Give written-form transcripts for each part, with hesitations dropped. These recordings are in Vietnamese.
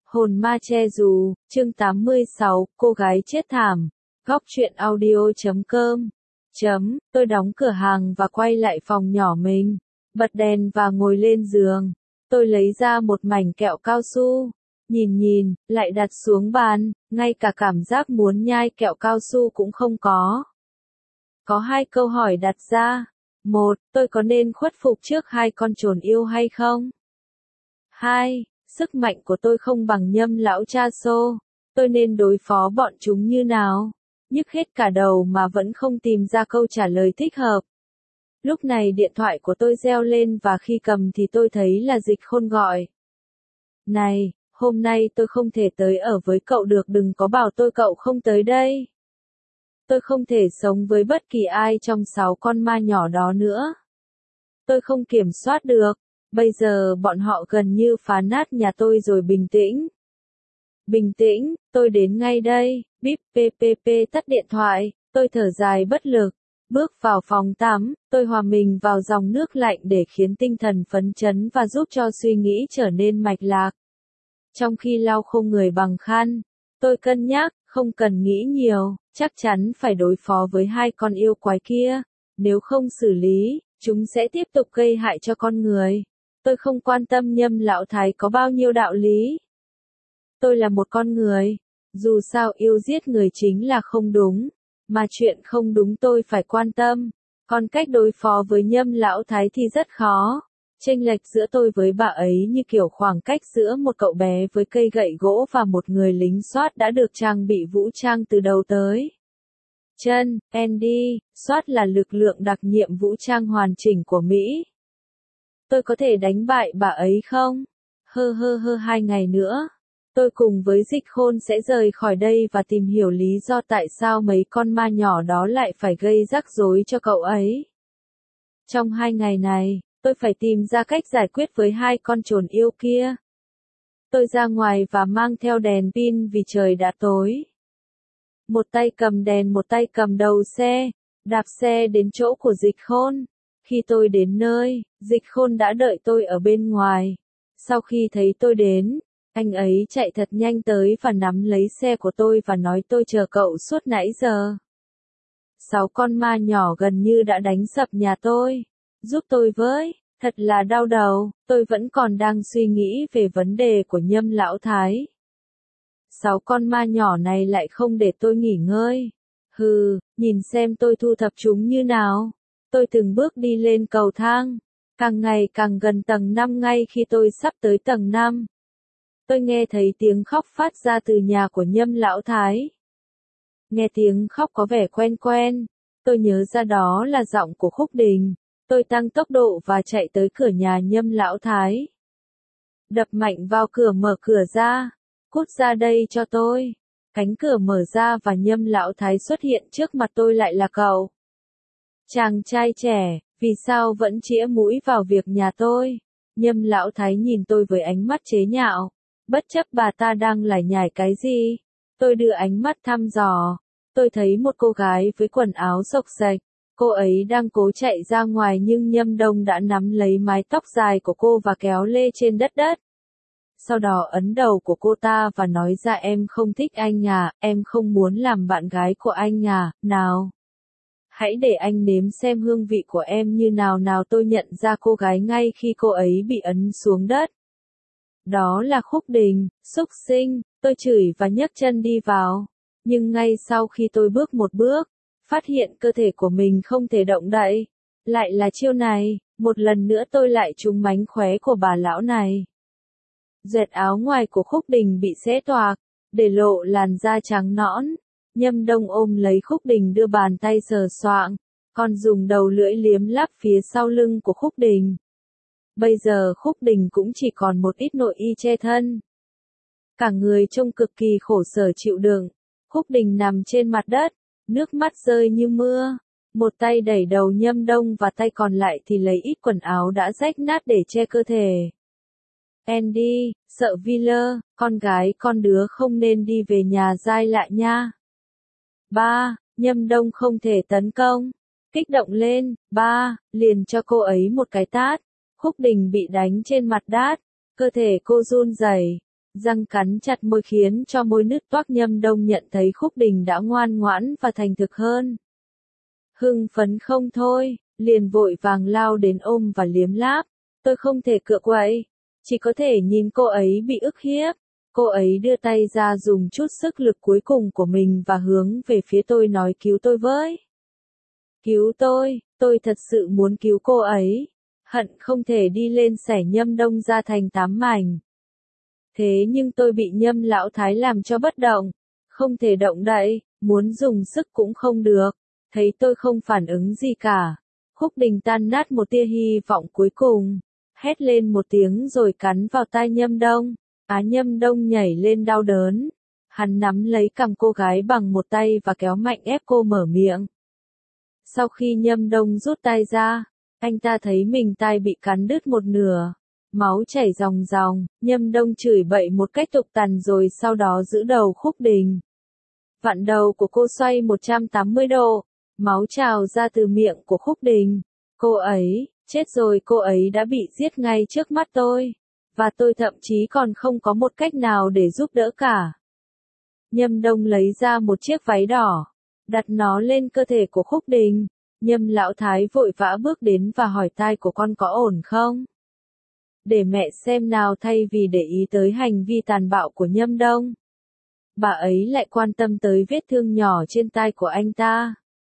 Hồn ma che dù, chương 86, cô gái chết thảm. Góc truyện audio.com. Tôi đóng cửa hàng và quay lại phòng nhỏ mình. Bật đèn và ngồi lên giường. Tôi lấy ra một mảnh kẹo cao su. Nhìn, lại đặt xuống bàn, ngay cả cảm giác muốn nhai kẹo cao su cũng không có. Có hai câu hỏi đặt ra. 1. Tôi có nên khuất phục trước hai con chồn yêu hay không? 2. Sức mạnh của tôi không bằng Nhâm lão cha xô. Tôi nên đối phó bọn chúng như nào? Nhức hết cả đầu mà vẫn không tìm ra câu trả lời thích hợp. Lúc này điện thoại của tôi reo lên và khi cầm thì tôi thấy là Dịch Khôn gọi. Này, hôm nay tôi không thể tới ở với cậu được, đừng có bảo tôi cậu không tới đây. Tôi không thể sống với bất kỳ ai trong 6 con ma nhỏ đó nữa. Tôi không kiểm soát được. Bây giờ bọn họ gần như phá nát nhà tôi rồi. Bình tĩnh. Bình tĩnh, tôi đến ngay đây. Bíp ppp tắt điện thoại, tôi thở dài bất lực. Bước vào phòng tắm, tôi hòa mình vào dòng nước lạnh để khiến tinh thần phấn chấn và giúp cho suy nghĩ trở nên mạch lạc. Trong khi lau khô người bằng khăn, tôi cân nhắc, không cần nghĩ nhiều, chắc chắn phải đối phó với hai con yêu quái kia. Nếu không xử lý, chúng sẽ tiếp tục gây hại cho con người. Tôi không quan tâm Nhâm lão thái có bao nhiêu đạo lý. Tôi là một con người. Dù sao yêu giết người chính là không đúng. Mà chuyện không đúng tôi phải quan tâm. Còn cách đối phó với Nhâm lão thái thì rất khó. Chênh lệch giữa tôi với bà ấy như kiểu khoảng cách giữa một cậu bé với cây gậy gỗ và một người lính SWAT đã được trang bị vũ trang từ đầu tới chân. Andy, SWAT là lực lượng đặc nhiệm vũ trang hoàn chỉnh của Mỹ. Tôi có thể đánh bại bà ấy không? 2 ngày nữa. Tôi cùng với Dịch Khôn sẽ rời khỏi đây và tìm hiểu lý do tại sao mấy con ma nhỏ đó lại phải gây rắc rối cho cậu ấy. Trong 2 ngày này, tôi phải tìm ra cách giải quyết với hai con chồn yêu kia. Tôi ra ngoài và mang theo đèn pin vì trời đã tối. Một tay cầm đèn, một tay cầm đầu xe, đạp xe đến chỗ của Dịch Khôn. Khi tôi đến nơi, Dịch Khôn đã đợi tôi ở bên ngoài. Sau khi thấy tôi đến, anh ấy chạy thật nhanh tới và nắm lấy xe của tôi và nói tôi chờ cậu suốt nãy giờ. 6 con ma nhỏ gần như đã đánh sập nhà tôi. Giúp tôi với, thật là đau đầu, tôi vẫn còn đang suy nghĩ về vấn đề của Nhâm lão thái. 6 con ma nhỏ này lại không để tôi nghỉ ngơi. Nhìn xem tôi thu thập chúng như nào. Tôi từng bước đi lên cầu thang, càng ngày càng gần tầng 5. Ngay khi tôi sắp tới tầng 5, tôi nghe thấy tiếng khóc phát ra từ nhà của Nhâm lão thái. Nghe tiếng khóc có vẻ quen quen, tôi nhớ ra đó là giọng của Khúc Đình. Tôi tăng tốc độ và chạy tới cửa nhà Nhâm lão thái. Đập mạnh vào cửa, mở cửa ra. Cút ra đây cho tôi. Cánh cửa mở ra và Nhâm lão thái xuất hiện trước mặt tôi. Lại là cậu. Chàng trai trẻ, vì sao vẫn chĩa mũi vào việc nhà tôi? Nhâm lão thái nhìn tôi với ánh mắt chế nhạo. Bất chấp bà ta đang lải nhải cái gì, tôi đưa ánh mắt thăm dò. Tôi thấy một cô gái với quần áo xộc xệch. Cô ấy đang cố chạy ra ngoài nhưng Nhâm Đông đã nắm lấy mái tóc dài của cô và kéo lê trên đất. Sau đó ấn đầu của cô ta và nói ra, em không thích anh à, em không muốn làm bạn gái của anh à, nào. Hãy để anh nếm xem hương vị của em như nào nào. Tôi nhận ra cô gái ngay khi cô ấy bị ấn xuống đất. Đó là Khúc Đình, xúc sinh. Tôi chửi và nhấc chân đi vào. Nhưng ngay sau khi tôi bước một bước, phát hiện cơ thể của mình không thể động đậy. Lại là chiêu này, một lần nữa tôi lại trúng mánh khóe của bà lão này. Dệt áo ngoài của Khúc Đình bị xé toạc, để lộ làn da trắng nõn. Nhâm Đông ôm lấy Khúc Đình, đưa bàn tay sờ soạng, còn dùng đầu lưỡi liếm láp phía sau lưng của Khúc Đình. Bây giờ Khúc Đình cũng chỉ còn một ít nội y che thân. Cả người trông cực kỳ khổ sở chịu đựng. Khúc Đình nằm trên mặt đất, nước mắt rơi như mưa. Một tay đẩy đầu Nhâm Đông và tay còn lại thì lấy ít quần áo đã rách nát để che cơ thể. Andy, sợ Wheeler, con gái con đứa không nên đi về nhà dai lại nha. Ba, Nhâm Đông không thể tấn công. Kích động lên, ba, liền cho cô ấy một cái tát. Khúc Đình bị đánh trên mặt đất, cơ thể cô run rẩy, Răng cắn chặt môi khiến cho môi nứt toác. Nhâm Đông nhận thấy Khúc Đình đã ngoan ngoãn và thành thực hơn. Hưng phấn không thôi, liền vội vàng lao đến ôm và liếm láp. Tôi không thể cựa quậy, chỉ có thể nhìn cô ấy bị ức hiếp. Cô ấy đưa tay ra dùng chút sức lực cuối cùng của mình và hướng về phía tôi nói cứu tôi với. Cứu tôi thật sự muốn cứu cô ấy. Hận không thể đi lên xẻ Nhâm Đông ra thành 8 mảnh. Thế nhưng tôi bị Nhâm lão thái làm cho bất động, không thể động đậy, muốn dùng sức cũng không được. Thấy tôi không phản ứng gì cả, Khúc Đình tan nát một tia hy vọng cuối cùng, hét lên một tiếng rồi cắn vào tai Nhâm Đông. Nhâm Đông nhảy lên đau đớn, hắn nắm lấy cằm cô gái bằng một tay và kéo mạnh ép cô mở miệng. Sau khi Nhâm Đông rút tay ra, anh ta thấy mình tai bị cắn đứt một nửa, máu chảy ròng ròng. Nhâm Đông chửi bậy một cách tục tằn rồi sau đó giữ đầu Khúc Đình. Vặn đầu của cô xoay 180 độ, máu trào ra từ miệng của Khúc Đình. Cô ấy, chết rồi, cô ấy đã bị giết ngay trước mắt tôi, và tôi thậm chí còn không có một cách nào để giúp đỡ cả. Nhâm Đông lấy ra một chiếc váy đỏ, đặt nó lên cơ thể của Khúc Đình. Nhâm lão thái vội vã bước đến và hỏi tai của con có ổn không? Để mẹ xem nào. Thay vì để ý tới hành vi tàn bạo của Nhâm Đông, bà ấy lại quan tâm tới vết thương nhỏ trên tai của anh ta.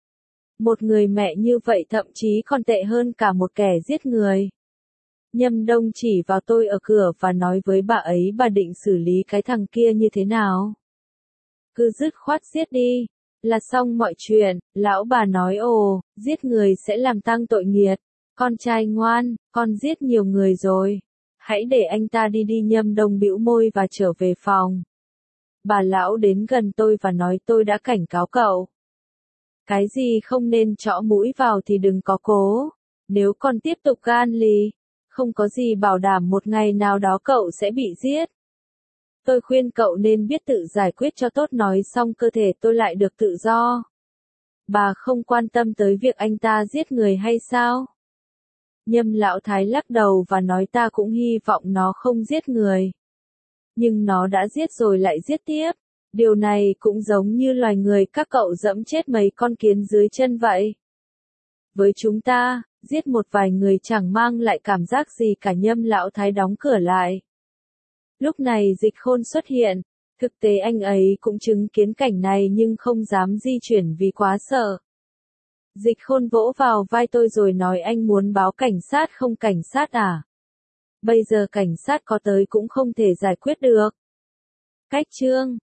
Một người mẹ như vậy thậm chí còn tệ hơn cả một kẻ giết người. Nhâm Đông chỉ vào tôi ở cửa và nói với bà ấy bà định xử lý cái thằng kia như thế nào. Cứ dứt khoát giết đi, là xong mọi chuyện. Lão bà nói ồ, giết người sẽ làm tăng tội nghiệt. Con trai ngoan, con giết nhiều người rồi. Hãy để anh ta đi đi. Nhâm Đông bĩu môi và trở về phòng. Bà lão đến gần tôi và nói tôi đã cảnh cáo cậu. Cái gì không nên chõ mũi vào thì đừng có cố. Nếu con tiếp tục gan lì, không có gì bảo đảm một ngày nào đó cậu sẽ bị giết. Tôi khuyên cậu nên biết tự giải quyết cho tốt. Nói xong cơ thể tôi lại được tự do. Bà không quan tâm tới việc anh ta giết người hay sao? Nhâm lão thái lắc đầu và nói ta cũng hy vọng nó không giết người. Nhưng nó đã giết rồi lại giết tiếp. Điều này cũng giống như loài người các cậu dẫm chết mấy con kiến dưới chân vậy. Với chúng ta, giết một vài người chẳng mang lại cảm giác gì cả. Nhâm lão thái đóng cửa lại. Lúc này Dịch Khôn xuất hiện. Thực tế anh ấy cũng chứng kiến cảnh này nhưng không dám di chuyển vì quá sợ. Dịch Khôn vỗ vào vai tôi rồi nói anh muốn báo cảnh sát không? Cảnh sát à? Bây giờ cảnh sát có tới cũng không thể giải quyết được. Cách chương